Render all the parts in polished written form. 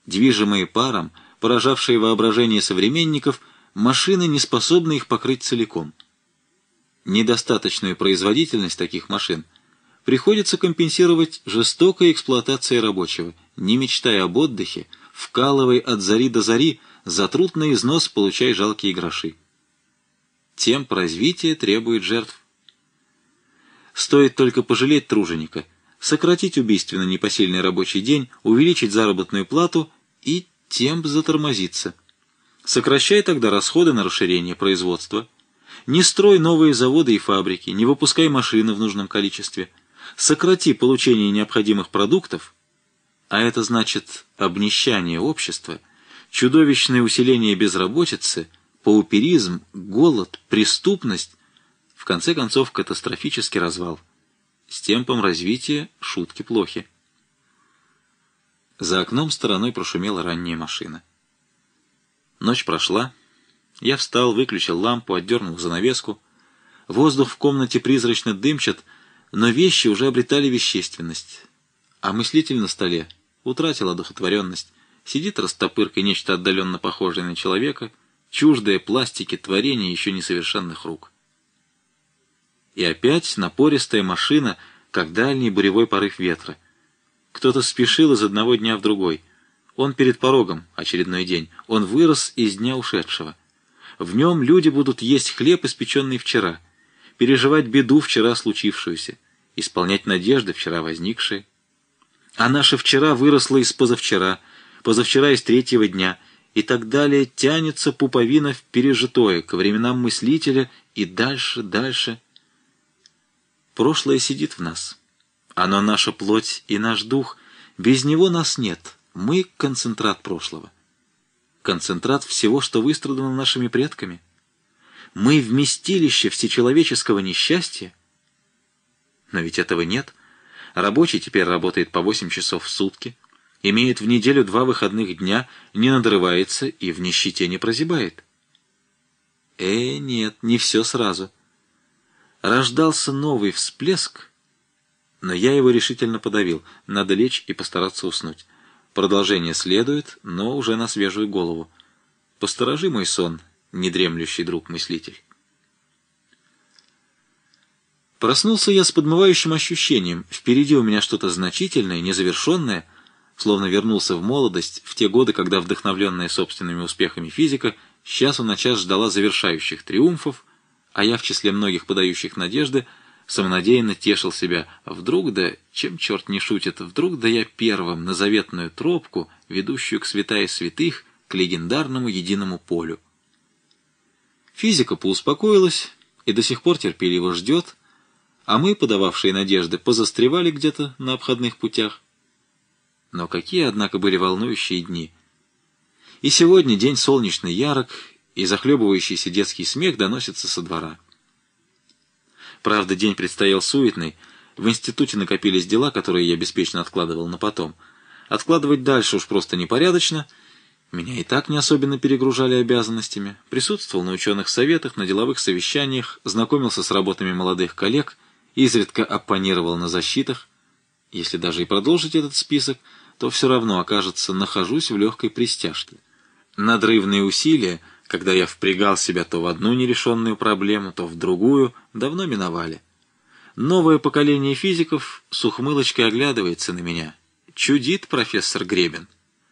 Движимые паром, поражавшие воображение современников, машины не способны их покрыть целиком. Недостаточную производительность таких машин приходится компенсировать жестокой эксплуатацией рабочего, не мечтая об отдыхе, вкалывай от зари до зари, за труд на износ получай жалкие гроши. Темп развития требует жертв. Стоит только пожалеть труженика, сократить убийственно непосильный рабочий день, увеличить заработную плату, и темп затормозится. Сокращай тогда расходы на расширение производства. Не строй новые заводы и фабрики, не выпускай машины в нужном количестве. Сократи получение необходимых продуктов, а это значит обнищание общества, чудовищное усиление безработицы, пауперизм, голод, преступность, в конце концов катастрофический развал. С темпом развития шутки плохи. За окном стороной прошумела ранняя машина. Ночь прошла. Я встал, выключил лампу, отдернул занавеску. Воздух в комнате призрачно дымчат, но вещи уже обретали вещественность. А мыслитель на столе утратил одухотворенность. Сидит растопыркой нечто отдаленно похожее на человека, чуждое пластике творение еще несовершенных рук. И опять напористая машина, как дальний буревой порыв ветра. Кто-то спешил из одного дня в другой. Он перед порогом, очередной день. Он вырос из дня ушедшего. В нем люди будут есть хлеб, испеченный вчера, переживать беду, вчера случившуюся, исполнять надежды, вчера возникшие. А наше вчера выросло из позавчера, позавчера из третьего дня, и так далее тянется пуповина в пережитое, к временам мыслителя и дальше, дальше. Прошлое сидит в нас. Оно наша плоть и наш дух. Без него нас нет. Мы — концентрат прошлого. Концентрат всего, что выстрадано нашими предками. Мы — вместилище всечеловеческого несчастья. Но ведь этого нет. Рабочий теперь работает по 8 часов в сутки, имеет в неделю 2 выходных дня, не надрывается и в нищете не прозябает. Нет, не все сразу. Рождался новый всплеск, но я его решительно подавил. Надо лечь и постараться уснуть. Продолжение следует, но уже на свежую голову. Посторожи мой сон, недремлющий друг-мыслитель. Проснулся я с подмывающим ощущением. Впереди у меня что-то значительное, незавершенное, словно вернулся в молодость, в те годы, когда вдохновленная собственными успехами физика с часу на час ждала завершающих триумфов, а я в числе многих подающих надежды самонадеянно тешил себя. Вдруг да, чем черт не шутит, вдруг да я первым на заветную тропку, ведущую к святая святых, к легендарному единому полю. Физика поуспокоилась и до сих пор терпеливо ждет, а мы, подававшие надежды, позастревали где-то на обходных путях. Но какие, однако, были волнующие дни. И сегодня день солнечный ярок, и захлебывающийся детский смех доносится со двора. Правда, день предстоял суетный. В институте накопились дела, которые я беспечно откладывал на потом. Откладывать дальше уж просто непорядочно. Меня и так не особенно перегружали обязанностями. Присутствовал на ученых советах, на деловых совещаниях, знакомился с работами молодых коллег, изредка оппонировал на защитах. Если даже и продолжить этот список, то все равно, окажется, нахожусь в легкой пристяжке. Надрывные усилия, когда я впрягал себя то в одну нерешенную проблему, то в другую, давно миновали. Новое поколение физиков с ухмылочкой оглядывается на меня. Чудит профессор Гребен.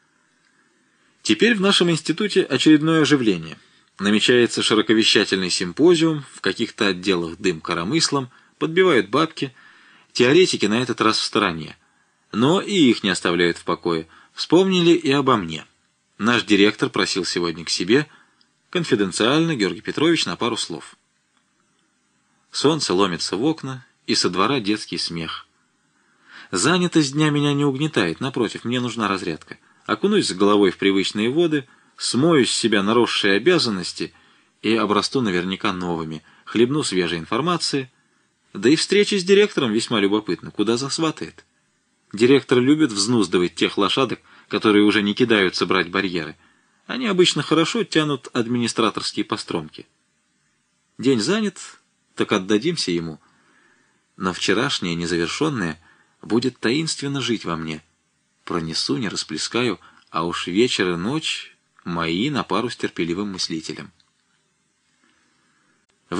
Теперь в нашем институте очередное оживление. Намечается широковещательный симпозиум, в каких-то отделах дым коромыслом, подбивают бабки. Теоретики на этот раз в стороне. Но и их не оставляют в покое. Вспомнили и обо мне. Наш директор просил сегодня к себе, конфиденциально, Георгий Петрович, на пару слов. Солнце ломится в окна, и со двора детский смех. Занятость дня меня не угнетает, напротив, мне нужна разрядка. Окунусь с головой в привычные воды, смою с себя наросшие обязанности и обрасту наверняка новыми, хлебну свежей информации. Да и встреча с директором весьма любопытна, куда засватает. Директор любит взнуздывать тех лошадок, которые уже не кидаются брать барьеры. Они обычно хорошо тянут администраторские постромки. День занят, так отдадимся ему. Но вчерашнее, незавершенное, будет таинственно жить во мне. Пронесу, не расплескаю, а уж вечер и ночь мои на пару с терпеливым мыслителем.